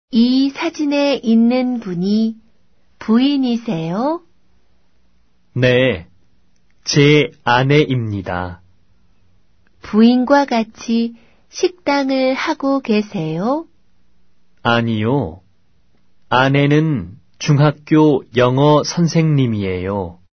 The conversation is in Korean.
이 사진에 있는 분이 부인이세요? 네, 제 아내입니다. 부인과 같이 식당을 하고 계세요? 아니요. 아내는 중학교 영어 선생님이에요.